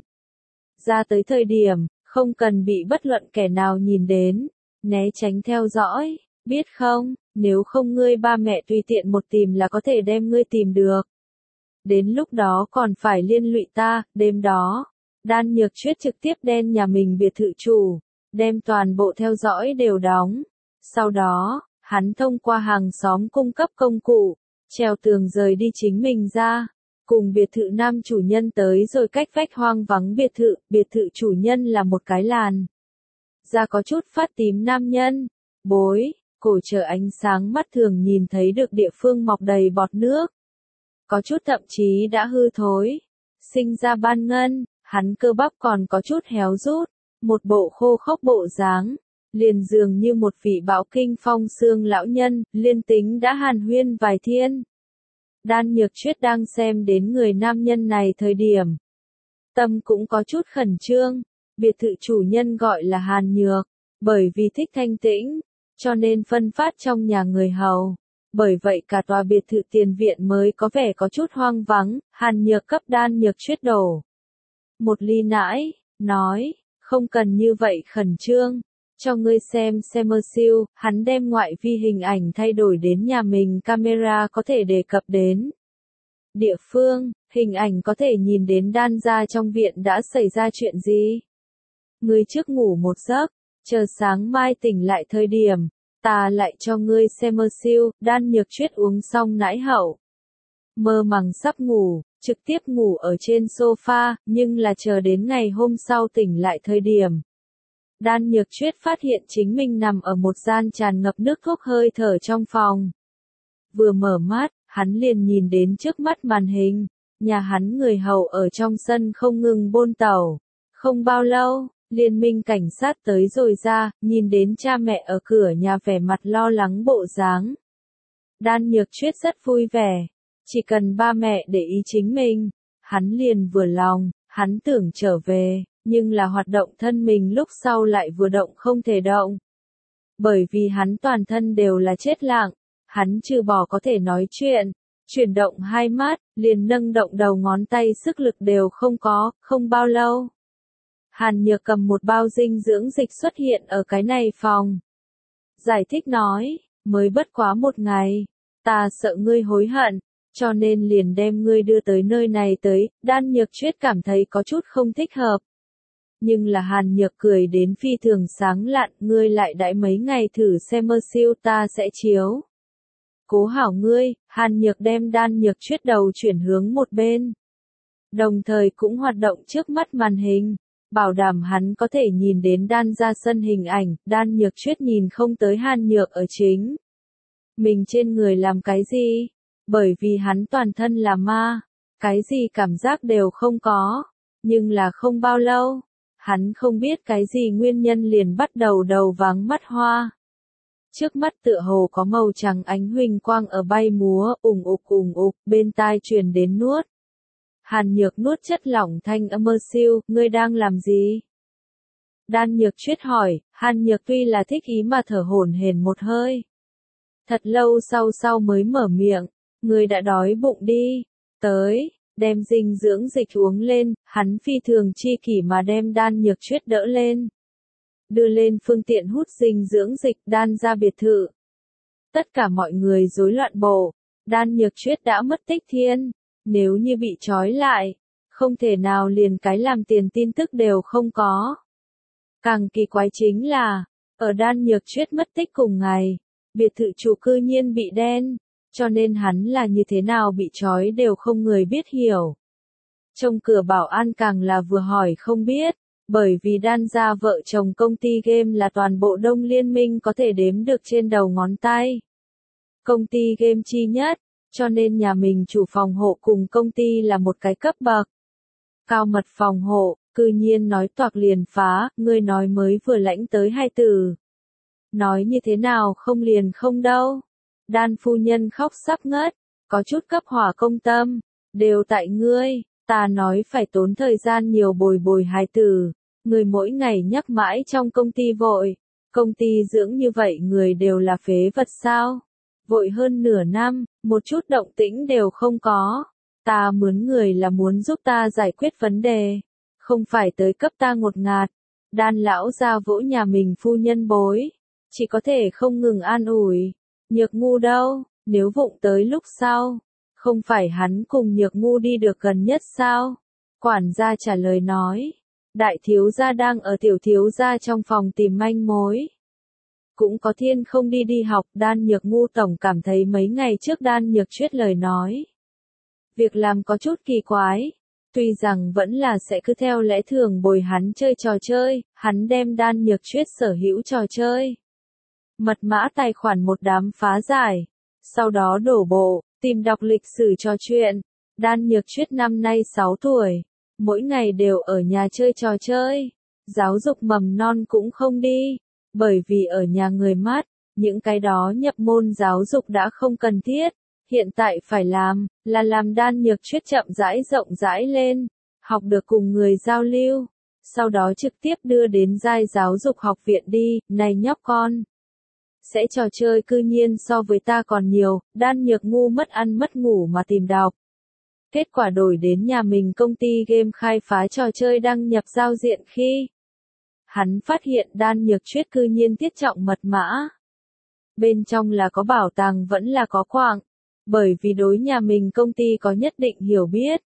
Ra tới thời điểm, không cần bị bất luận kẻ nào nhìn đến, né tránh theo dõi, biết không, nếu không ngươi ba mẹ tùy tiện một tìm là có thể đem ngươi tìm được. Đến lúc đó còn phải liên lụy ta, đêm đó, Đan Nhược Chuyết trực tiếp đen nhà mình biệt thự chủ, đem toàn bộ theo dõi đều đóng. Sau đó, hắn thông qua hàng xóm cung cấp công cụ, treo tường rời đi chính mình ra, cùng biệt thự nam chủ nhân tới rồi cách vách hoang vắng biệt thự chủ nhân là một cái làn. Da có chút phát tím nam nhân, bối, cổ chờ ánh sáng mắt thường nhìn thấy được địa phương mọc đầy bọt nước. Có chút thậm chí đã hư thối, sinh ra ban ngân, hắn cơ bắp còn có chút héo rút, một bộ khô khốc bộ dáng. Liền dường như một vị bão kinh phong xương lão nhân, liên tính đã hàn huyên vài thiên. Đan Nhược Chuyết đang xem đến người nam nhân này thời điểm. Tâm cũng có chút khẩn trương, biệt thự chủ nhân gọi là Hàn Nhược, bởi vì thích thanh tĩnh, cho nên phân phát trong nhà người hầu. Bởi vậy cả tòa biệt thự tiền viện mới có vẻ có chút hoang vắng, Hàn Nhược cấp Đan Nhược Chuyết đổ một ly nãi, nói, không cần như vậy khẩn trương. Cho ngươi xem mơ siêu, hắn đem ngoại vi hình ảnh thay đổi đến nhà mình camera có thể đề cập đến. Địa phương, hình ảnh có thể nhìn đến Đan gia trong viện đã xảy ra chuyện gì. Ngươi trước ngủ một giấc, chờ sáng mai tỉnh lại thời điểm, ta lại cho ngươi xem mơ siêu, Đan Nhược Chuyết uống xong nãi hậu. Mơ màng sắp ngủ, trực tiếp ngủ ở trên sofa, nhưng là chờ đến ngày hôm sau tỉnh lại thời điểm. Đan Nhược Chuyết phát hiện chính mình nằm ở một gian tràn ngập nước thuốc hơi thở trong phòng. Vừa mở mắt, hắn liền nhìn đến trước mắt màn hình, nhà hắn người hầu ở trong sân không ngừng bôn tẩu. Không bao lâu, liên minh cảnh sát tới rồi ra, nhìn đến cha mẹ ở cửa nhà vẻ mặt lo lắng bộ dáng. Đan Nhược Chuyết rất vui vẻ, chỉ cần ba mẹ để ý chính mình, hắn liền vừa lòng, hắn tưởng trở về. Nhưng là hoạt động thân mình lúc sau lại vừa động không thể động. Bởi vì hắn toàn thân đều là chết lặng, hắn trừ bỏ có thể nói chuyện, chuyển động hai mắt, liền nâng động đầu ngón tay sức lực đều không có, không bao lâu. Hàn Nhược cầm một bao dinh dưỡng dịch xuất hiện ở cái này phòng. Giải thích nói, mới bất quá một ngày, ta sợ ngươi hối hận, cho nên liền đem ngươi đưa tới nơi này tới, Đan Nhược Chuyết cảm thấy có chút không thích hợp. Nhưng là Hàn Nhược cười đến phi thường sáng lạn, ngươi lại đãi mấy ngày thử xem mơ siêu ta sẽ chiếu. Cố hảo ngươi, Hàn Nhược đem Đan Nhược Chuyết đầu chuyển hướng một bên. Đồng thời cũng hoạt động trước mắt màn hình, bảo đảm hắn có thể nhìn đến Đan ra sân hình ảnh, Đan Nhược Chuyết nhìn không tới Hàn Nhược ở chính. Mình trên người làm cái gì? Bởi vì hắn toàn thân là ma, cái gì cảm giác đều không có, nhưng là không bao lâu. Hắn không biết cái gì nguyên nhân liền bắt đầu đầu váng mắt hoa. Trước mắt tựa hồ có màu trắng ánh huỳnh quang ở bay múa, ủng ục, bên tai truyền đến nuốt. Hàn Nhược nuốt chất lỏng thanh âm mơ siêu, ngươi đang làm gì? Đan Nhược Chuyết hỏi, Hàn Nhược tuy là thích ý mà thở hổn hển một hơi. Thật lâu sau mới mở miệng, ngươi đã đói bụng đi, tới. Đem dinh dưỡng dịch uống lên, hắn phi thường chi kỷ mà đem Đan Nhược Chuyết đỡ lên. Đưa lên phương tiện hút dinh dưỡng dịch Đan ra biệt thự. Tất cả mọi người rối loạn bộ, Đan Nhược Chuyết đã mất tích thiên. Nếu như bị trói lại, không thể nào liền cái làm tiền tin tức đều không có. Càng kỳ quái chính là, ở Đan Nhược Chuyết mất tích cùng ngày, biệt thự chủ cư nhiên bị đen. Cho nên hắn là như thế nào bị trói đều không người biết hiểu. Trông cửa bảo an càng là vừa hỏi không biết, bởi vì Đan gia vợ chồng công ty game là toàn bộ Đông Liên minh có thể đếm được trên đầu ngón tay. Công ty game chi nhất, cho nên nhà mình chủ phòng hộ cùng công ty là một cái cấp bậc. Cao mật phòng hộ, cư nhiên nói toạc liền phá, ngươi nói mới vừa lãnh tới 2 từ. Nói như thế nào không liền không đâu. Đan phu nhân khóc sắp ngất, có chút cấp hỏa công tâm, đều tại ngươi, ta nói phải tốn thời gian nhiều bồi bồi hài tử, người mỗi ngày nhắc mãi trong công ty vội, công ty dưỡng như vậy người đều là phế vật sao, vội hơn nửa năm, một chút động tĩnh đều không có, ta mướn người là muốn giúp ta giải quyết vấn đề, không phải tới cấp ta ngột ngạt, Đan lão ra vỗ nhà mình phu nhân bối, chỉ có thể không ngừng an ủi, Nhược Ngu đâu, nếu vụng tới lúc sau. Không phải hắn cùng Nhược Ngu đi được gần nhất sao? Quản gia trả lời nói. Đại thiếu gia đang ở tiểu thiếu gia trong phòng tìm manh mối. Cũng có thiên không đi học, Đan Nhược Ngu tổng cảm thấy mấy ngày trước Đan Nhược Chuyết lời nói. Việc làm có chút kỳ quái. Tuy rằng vẫn là sẽ cứ theo lẽ thường bồi hắn chơi trò chơi, hắn đem Đan Nhược Chuyết sở hữu trò chơi. Mật mã tài khoản một đám phá giải. Sau đó đổ bộ. Tìm đọc lịch sử trò chuyện, Đan Nhược Chuyết năm nay 6 tuổi, mỗi ngày đều ở nhà chơi trò chơi, giáo dục mầm non cũng không đi, bởi vì ở nhà người mát, những cái đó nhập môn giáo dục đã không cần thiết, hiện tại phải làm, là làm Đan Nhược Chuyết chậm rãi rộng rãi lên, học được cùng người giao lưu, sau đó trực tiếp đưa đến giai giáo dục học viện đi, này nhóc con. Sẽ trò chơi cư nhiên so với ta còn nhiều, Đan Nhược Ngu mất ăn mất ngủ mà tìm đọc. Kết quả đổi đến nhà mình công ty game khai phá trò chơi đăng nhập giao diện khi hắn phát hiện Đan Nhược Chuyết cư nhiên tiết trọng mật mã. Bên trong là có bảo tàng vẫn là có quạng, bởi vì đối nhà mình công ty có nhất định hiểu biết.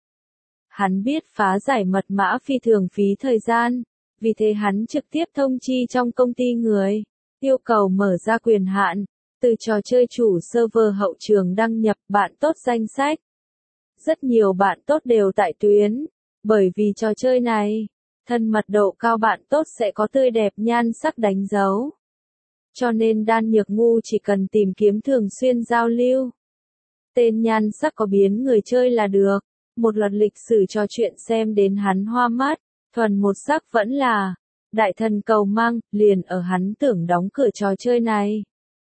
Hắn biết phá giải mật mã phi thường phí thời gian, vì thế hắn trực tiếp thông chi trong công ty người. Yêu cầu mở ra quyền hạn, từ trò chơi chủ server hậu trường đăng nhập bạn tốt danh sách. Rất nhiều bạn tốt đều tại tuyến, bởi vì trò chơi này, thân mật độ cao bạn tốt sẽ có tươi đẹp nhan sắc đánh dấu. Cho nên Đan Nhược Ngu chỉ cần tìm kiếm thường xuyên giao lưu. Tên nhan sắc có biến người chơi là được, một loạt lịch sử trò chuyện xem đến hắn hoa mắt, thuần một sắc vẫn là. Đại thần cầu mang, liền ở hắn tưởng đóng cửa trò chơi này.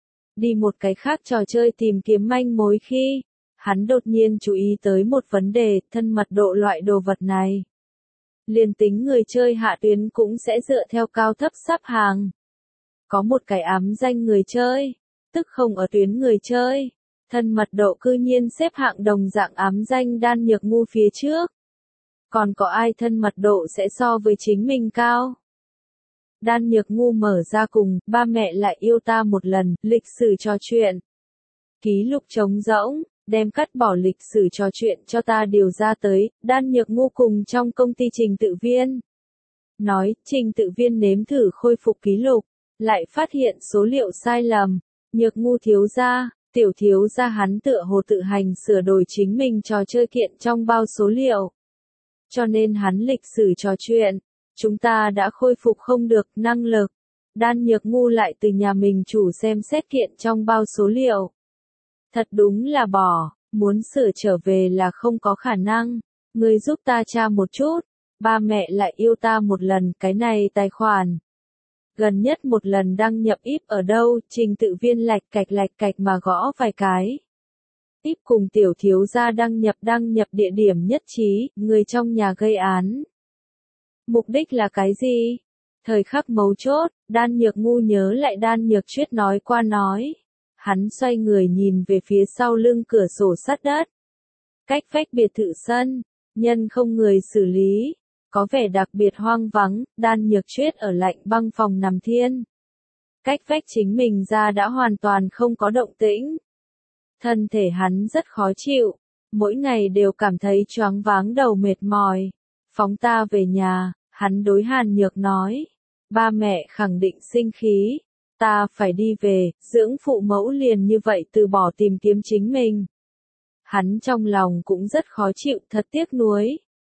Đi một cái khác trò chơi tìm kiếm manh mối khi, hắn đột nhiên chú ý tới một vấn đề, thân mật độ loại đồ vật này. Liền tính người chơi hạ tuyến cũng sẽ dựa theo cao thấp sắp hàng. Có một cái ám danh người chơi, tức không ở tuyến người chơi, thân mật độ cư nhiên xếp hạng đồng dạng ám danh Đan Nhược Ngu phía trước. Còn có ai thân mật độ sẽ so với chính mình cao? Đan Nhược Ngu mở ra cùng, ba mẹ lại yêu ta một lần, lịch sử trò chuyện. Ký lục trống rỗng, đem cắt bỏ lịch sử trò chuyện cho ta điều ra tới, Đan Nhược Ngu cùng trong công ty trình tự viên. Nói, trình tự viên nếm thử khôi phục ký lục, lại phát hiện số liệu sai lầm. Nhược Ngu thiếu gia, tiểu thiếu gia hắn tựa hồ tự hành sửa đổi chính mình trò chơi kiện trong bao số liệu. Cho nên hắn lịch sử trò chuyện. Chúng ta đã khôi phục không được năng lực. Đan Nhược Ngu lại từ nhà mình chủ xem xét kiện trong bao số liệu. Thật đúng là bỏ, muốn sửa trở về là không có khả năng. Người giúp ta tra một chút. Ba mẹ lại yêu ta một lần, cái này tài khoản. Gần nhất một lần đăng nhập íp ở đâu, trình tự viên lạch cạch mà gõ vài cái. Íp cùng tiểu thiếu gia đăng nhập địa điểm nhất trí, người trong nhà gây án. Mục đích là cái gì? Thời khắc mấu chốt, Đan Nhược Ngu nhớ lại Đan Nhược Chuyết nói qua nói. Hắn xoay người nhìn về phía sau lưng cửa sổ sắt đất. Cách vách biệt thự sân, nhân không người xử lý. Có vẻ đặc biệt hoang vắng, Đan Nhược Chuyết ở lạnh băng phòng nằm thiên. Cách vách chính mình ra đã hoàn toàn không có động tĩnh. Thân thể hắn rất khó chịu, mỗi ngày đều cảm thấy choáng váng đầu mệt mỏi. Phóng ta về nhà. Hắn đối Hàn Nhược nói, ba mẹ khẳng định sinh khí, ta phải đi về, dưỡng phụ mẫu liền như vậy từ bỏ tìm kiếm chính mình. Hắn trong lòng cũng rất khó chịu, thật tiếc nuối,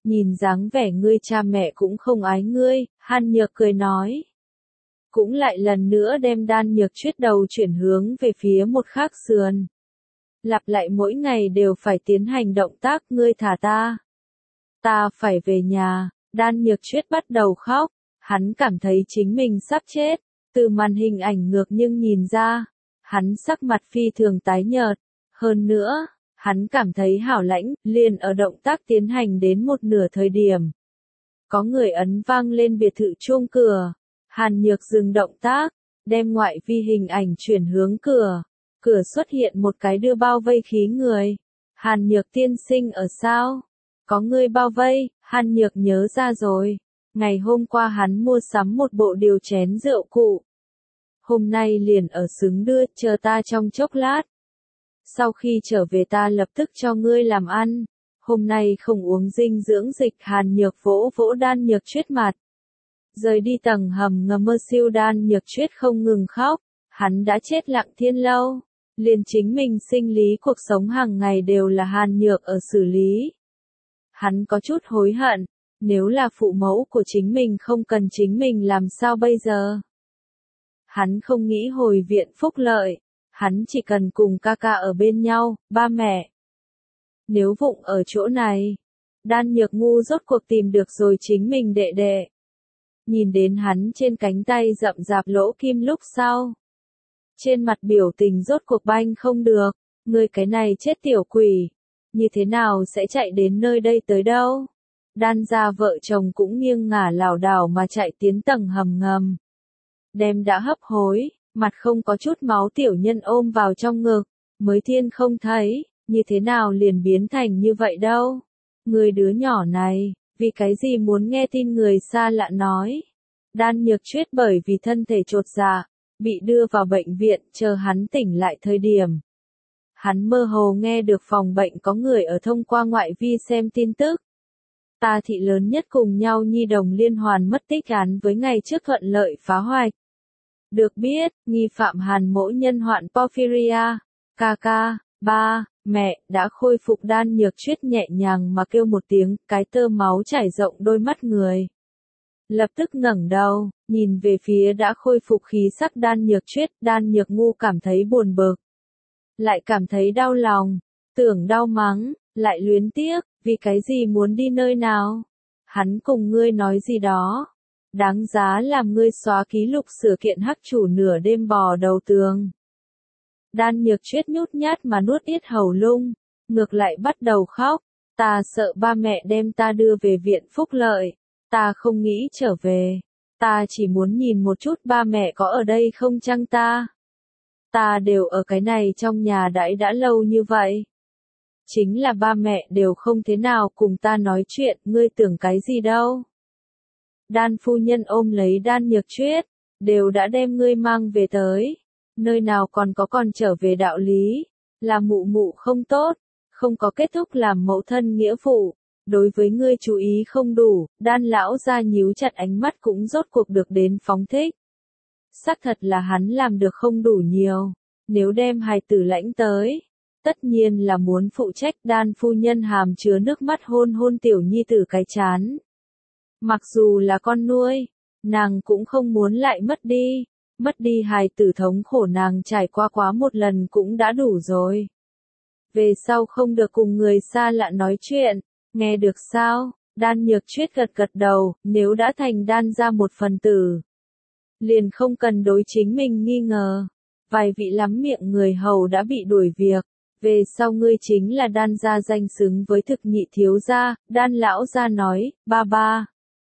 Nhìn dáng vẻ ngươi cha mẹ cũng không ái ngươi, Hàn Nhược cười nói. Cũng lại lần nữa đem Đan Nhược Chuyết đầu chuyển hướng về phía một khác sườn. Lặp lại mỗi ngày đều phải tiến hành động tác ngươi thả ta. Ta phải về nhà, Đan Nhược Chuyết bắt đầu khóc, hắn cảm thấy chính mình sắp chết, từ màn hình ảnh ngược nhưng nhìn ra, hắn sắc mặt phi thường tái nhợt, hơn nữa, hắn cảm thấy hảo lãnh, liền ở động tác tiến hành đến một nửa thời điểm. Có người ấn vang lên biệt thự chuông cửa, Hàn Nhược dừng động tác, đem ngoại vi hình ảnh chuyển hướng cửa, cửa xuất hiện một cái đưa bao vây khí người. Hàn Nhược tiên sinh ở sao? Có người bao vây, Hàn Nhược nhớ ra rồi. Ngày hôm qua hắn mua sắm một bộ điều chén rượu cụ. Hôm nay liền ở xứng đưa, chờ ta trong chốc lát. Sau khi trở về ta lập tức cho ngươi làm ăn. Hôm nay không uống dinh dưỡng dịch. Hàn Nhược vỗ vỗ Đan Nhược Chuyết mặt. Rời đi tầng hầm ngầm mơ siêu Đan Nhược Chuyết không ngừng khóc. Hắn đã chết lặng thiên lâu. Liền chính mình sinh lý cuộc sống hàng ngày đều là Hàn Nhược ở xử lý. Hắn có chút hối hận. Nếu là phụ mẫu của chính mình không cần chính mình làm sao bây giờ? Hắn không nghĩ hồi viện phúc lợi. Hắn chỉ cần cùng ca ca ở bên nhau, ba mẹ. Nếu vụng ở chỗ này, Đan Nhược ngu rốt cuộc tìm được rồi chính mình đệ đệ. Nhìn đến hắn trên cánh tay rậm rạp lỗ kim lúc sau. Trên mặt biểu tình rốt cuộc banh không được, người cái này chết tiểu quỷ. Như thế nào sẽ chạy đến nơi đây tới đâu? Đan gia vợ chồng cũng nghiêng ngả lảo đảo mà chạy tiến tầng hầm ngầm. Đem đã hấp hối, mặt không có chút máu tiểu nhân ôm vào trong ngực, mới thiên không thấy, như thế nào liền biến thành như vậy đâu. Người đứa nhỏ này, vì cái gì muốn nghe tin người xa lạ nói. Đan Nhược Chuyết bởi vì thân thể chột dạ, bị đưa vào bệnh viện, chờ hắn tỉnh lại thời điểm. Hắn mơ hồ nghe được phòng bệnh có người ở thông qua ngoại vi xem tin tức. Ta thị lớn nhất cùng nhau nhi đồng liên hoàn mất tích án với ngày trước thuận lợi phá hoạch. Được biết, nghi phạm Hàn Mỗ nhân hoạn porphyria, ca, ba, mẹ, đã khôi phục. Đan Nhược Chuyết nhẹ nhàng mà kêu một tiếng, cái tơ máu chảy rộng đôi mắt người. Lập tức ngẩng đầu, nhìn về phía đã khôi phục khí sắc Đan Nhược Chuyết, Đan Nhược ngu cảm thấy buồn bực. Lại cảm thấy đau lòng, tưởng đau mắng, lại luyến tiếc, vì cái gì muốn đi nơi nào? Hắn cùng ngươi nói gì đó? Đáng giá làm ngươi xóa ký lục sửa kiện hắc chủ nửa đêm bò đầu tường. Đan Nhược Chuyết nhút nhát mà nuốt yết hầu lung, ngược lại bắt đầu khóc. Ta sợ ba mẹ đem ta đưa về viện phúc lợi. Ta không nghĩ trở về. Ta chỉ muốn nhìn một chút ba mẹ có ở đây không chăng ta. Ta đều ở cái này trong nhà đãi đã lâu như vậy. Chính là ba mẹ đều không thế nào cùng ta nói chuyện, ngươi tưởng cái gì đâu. Đan phu nhân ôm lấy Đan Nhược Chuyết, đều đã đem ngươi mang về tới. Nơi nào còn có còn trở về đạo lý, là mụ mụ không tốt, không có kết thúc làm mẫu thân nghĩa phụ. Đối với ngươi chú ý không đủ, Đan lão ra nhíu chặt ánh mắt cũng rốt cuộc được đến phóng thích. Xác thật là hắn làm được không đủ nhiều, nếu đem hài tử lãnh tới, tất nhiên là muốn phụ trách. Đan phu nhân hàm chứa nước mắt hôn hôn tiểu nhi tử cái chán. Mặc dù là con nuôi, nàng cũng không muốn lại mất đi hài tử thống khổ nàng trải qua quá một lần cũng đã đủ rồi. Về sau không được cùng người xa lạ nói chuyện, nghe được sao? Đan Nhược Chuyết gật gật đầu, nếu đã thành Đan gia một phần tử, liền không cần đối chính mình nghi ngờ. Vài vị lắm miệng người hầu đã bị đuổi việc, về sau ngươi chính là Đan gia danh xứng với thực nhị thiếu gia. Đan lão gia nói, ba.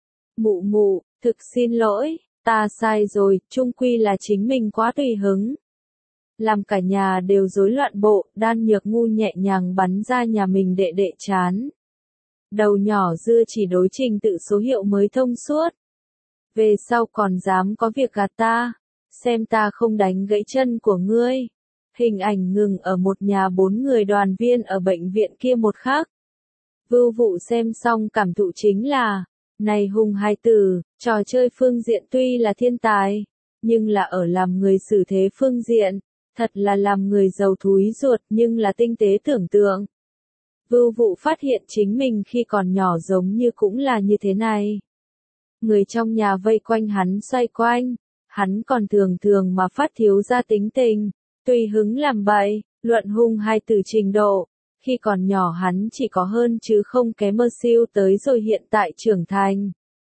Mụ, thực xin lỗi, ta sai rồi, chung quy là chính mình quá tùy hứng. Làm cả nhà đều rối loạn bộ, Đan Nhược ngu nhẹ nhàng bắn ra nhà mình đệ đệ chán. Đầu nhỏ dưa chỉ đối trình tự số hiệu mới thông suốt. Về sau còn dám có việc gạt ta, xem ta không đánh gãy chân của ngươi. Hình ảnh ngừng ở một nhà 4 người đoàn viên ở bệnh viện kia một khắc. Vưu Vụ xem xong cảm thụ chính là, này hùng hài tử, trò chơi phương diện tuy là thiên tài, nhưng là ở làm người xử thế phương diện, thật là làm người giàu thúi ruột nhưng là tinh tế tưởng tượng. Vưu Vụ phát hiện chính mình khi còn nhỏ giống như cũng là như thế này. Người trong nhà vây quanh hắn xoay quanh, hắn còn thường thường mà phát thiếu ra tính tình, tùy hứng làm bậy, luận hung hai từ trình độ. Khi còn nhỏ hắn chỉ có hơn chứ không kém mơ siêu tới rồi hiện tại trưởng thành.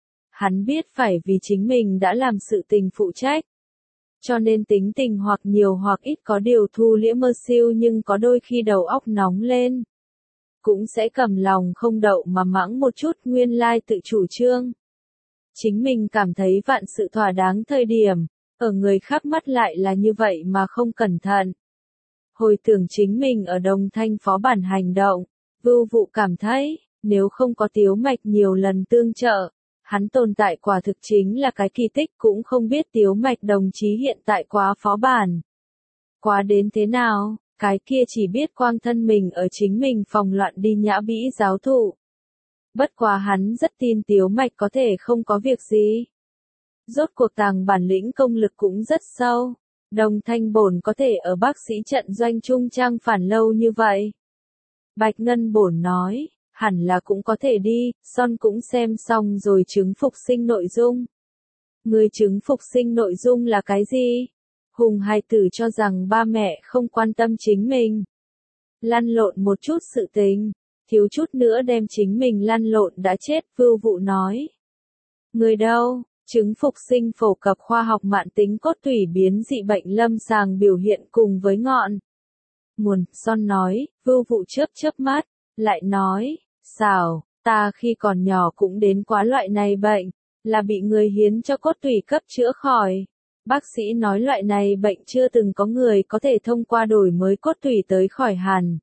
Hắn biết phải vì chính mình đã làm sự tình phụ trách. Cho nên tính tình hoặc nhiều hoặc ít có điều thu liễm mơ siêu nhưng có đôi khi đầu óc nóng lên. Cũng sẽ cầm lòng không đậu mà mắng một chút nguyên lai tự chủ trương. Chính mình cảm thấy vạn sự thỏa đáng thời điểm, ở người khác mắt lại là như vậy mà không cẩn thận. Hồi tưởng chính mình ở Đồng Thanh phó bản hành động, Vưu Vụ cảm thấy, nếu không có Tiếu Mạch nhiều lần tương trợ, hắn tồn tại quả thực chính là cái kỳ tích cũng không biết Tiếu Mạch đồng chí hiện tại quá phó bản. Quá đến thế nào, cái kia chỉ biết quang thân mình ở chính mình phòng loạn đi nhã bĩ giáo thụ. Bất quá hắn rất tin Tiếu Mạch có thể không có việc gì. Rốt cuộc tàng bản lĩnh công lực cũng rất sâu. Đồng Thanh bổn có thể ở bác sĩ trận doanh trung trang phản lâu như vậy. Bạch Ngân bổn nói, hẳn là cũng có thể đi, Son cũng xem xong rồi chứng phục sinh nội dung. Người chứng phục sinh nội dung là cái gì? Hùng hài tử cho rằng ba mẹ không quan tâm chính mình. Lăn lộn một chút sự tình, thiếu chút nữa đem chính mình lăn lộn đã chết, Vưu Vụ nói. Người đâu? Chứng phục sinh phổ cập khoa học mạn tính cốt tủy biến dị bệnh lâm sàng biểu hiện cùng với ngọn. Nguồn, Son nói, Vưu Vụ chớp mắt, lại nói, xảo, ta khi còn nhỏ cũng đến quá loại này bệnh, là bị người hiến cho cốt tủy cấp chữa khỏi. Bác sĩ nói loại này bệnh chưa từng có người có thể thông qua đổi mới cốt tủy tới khỏi hẳn.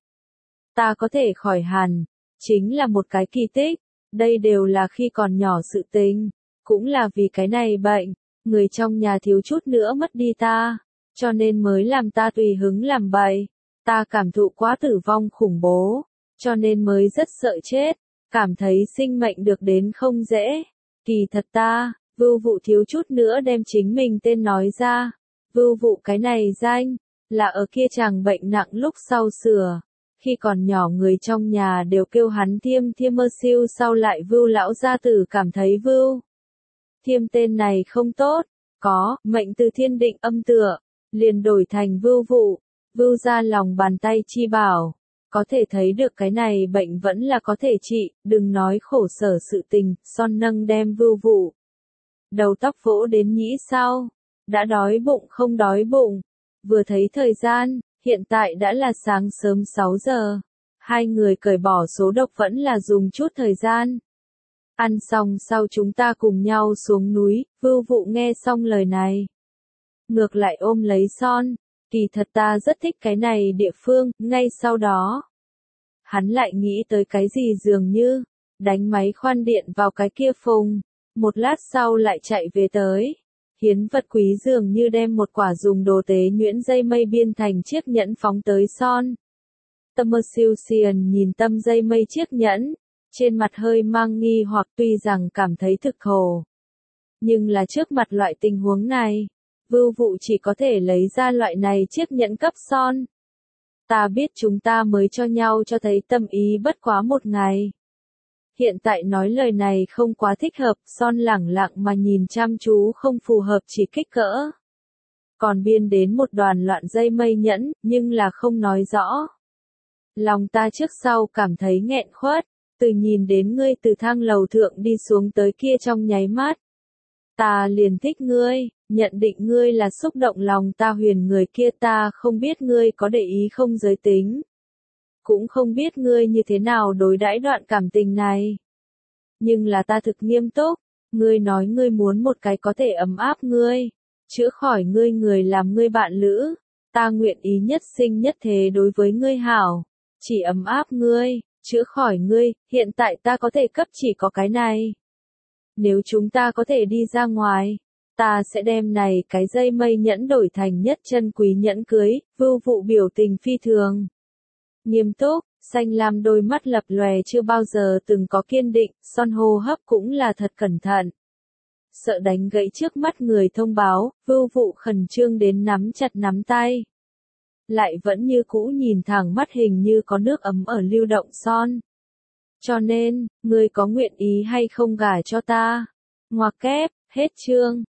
Ta có thể khỏi hẳn, chính là một cái kỳ tích, đây đều là khi còn nhỏ sự tình. Cũng là vì cái này bệnh, người trong nhà thiếu chút nữa mất đi ta, cho nên mới làm ta tùy hứng làm bậy. Ta cảm thụ quá tử vong khủng bố, cho nên mới rất sợ chết, cảm thấy sinh mệnh được đến không dễ. Kỳ thật ta, Vưu Vụ thiếu chút nữa đem chính mình tên nói ra. Vưu Vụ cái này danh, là ở kia chàng bệnh nặng lúc sau sửa. Khi còn nhỏ người trong nhà đều kêu hắn Thiêm mơ siêu, sau lại Vưu lão gia tử cảm thấy Vưu Thiêm tên này không tốt, có, mệnh từ thiên định âm tựa, liền đổi thành Vưu Vụ, Vưu ra lòng bàn tay chi bảo. Có thể thấy được cái này bệnh vẫn là có thể trị, đừng nói khổ sở sự tình, Son nâng đem Vưu Vụ. Đầu tóc vỗ đến nhĩ sau, đã đói bụng không đói bụng, vừa thấy thời gian, hiện tại đã là sáng sớm 6 giờ. Hai người cởi bỏ số độc vẫn là dùng chút thời gian. Ăn xong sau chúng ta cùng nhau xuống núi, Vưu Vụ nghe xong lời này. Ngược lại ôm lấy Son, kỳ thật ta rất thích cái này địa phương, ngay sau đó. Hắn lại nghĩ tới cái gì dường như, đánh máy khoan điện vào cái kia phùng, một lát sau lại chạy về tới. Hiến vật quý dường như đem một quả dùng đồ tế nhuyễn dây mây biên thành chiếc nhẫn phóng tới Son. Tâm mơ siêu xiền nhìn tâm dây mây chiếc nhẫn. Trên mặt hơi mang nghi hoặc tuy rằng cảm thấy thực khổ. Nhưng là trước mặt loại tình huống này, Vưu Vụ chỉ có thể lấy ra loại này chiếc nhẫn cấp Son. Ta biết chúng ta mới cho nhau cho thấy tâm ý bất quá một ngày. Hiện tại nói lời này không quá thích hợp, Son lẳng lặng mà nhìn chăm chú không phù hợp chỉ kích cỡ. Còn biên đến một đoàn loạn dây mây nhẫn, nhưng là không nói rõ. Lòng ta trước sau cảm thấy nghẹn khuất. Từ nhìn đến ngươi từ thang lầu thượng đi xuống tới kia trong nháy mắt. Ta liền thích ngươi, nhận định ngươi là xúc động lòng ta huyền người kia, ta không biết ngươi có để ý không giới tính. Cũng không biết ngươi như thế nào đối đãi đoạn cảm tình này. Nhưng là ta thực nghiêm túc, ngươi nói ngươi muốn một cái có thể ấm áp ngươi, chữa khỏi ngươi người làm ngươi bạn lữ. Ta nguyện ý nhất sinh nhất thế đối với ngươi hảo, chỉ ấm áp ngươi. Chữa khỏi ngươi, hiện tại ta có thể cấp chỉ có cái này. Nếu chúng ta có thể đi ra ngoài, ta sẽ đem này cái dây mây nhẫn đổi thành nhất chân quý nhẫn cưới. Vưu Vụ biểu tình phi thường. Nghiêm túc, xanh lam đôi mắt lập lòe chưa bao giờ từng có kiên định, Son hô hấp cũng là thật cẩn thận. Sợ đánh gãy trước mắt người thông báo, Vưu Vụ khẩn trương đến nắm chặt nắm tay. lại vẫn như cũ nhìn thẳng mắt hình như có nước ấm ở lưu động son. Cho nên, ngươi có nguyện ý hay không gả cho ta? Ngoặc kép, hết chương.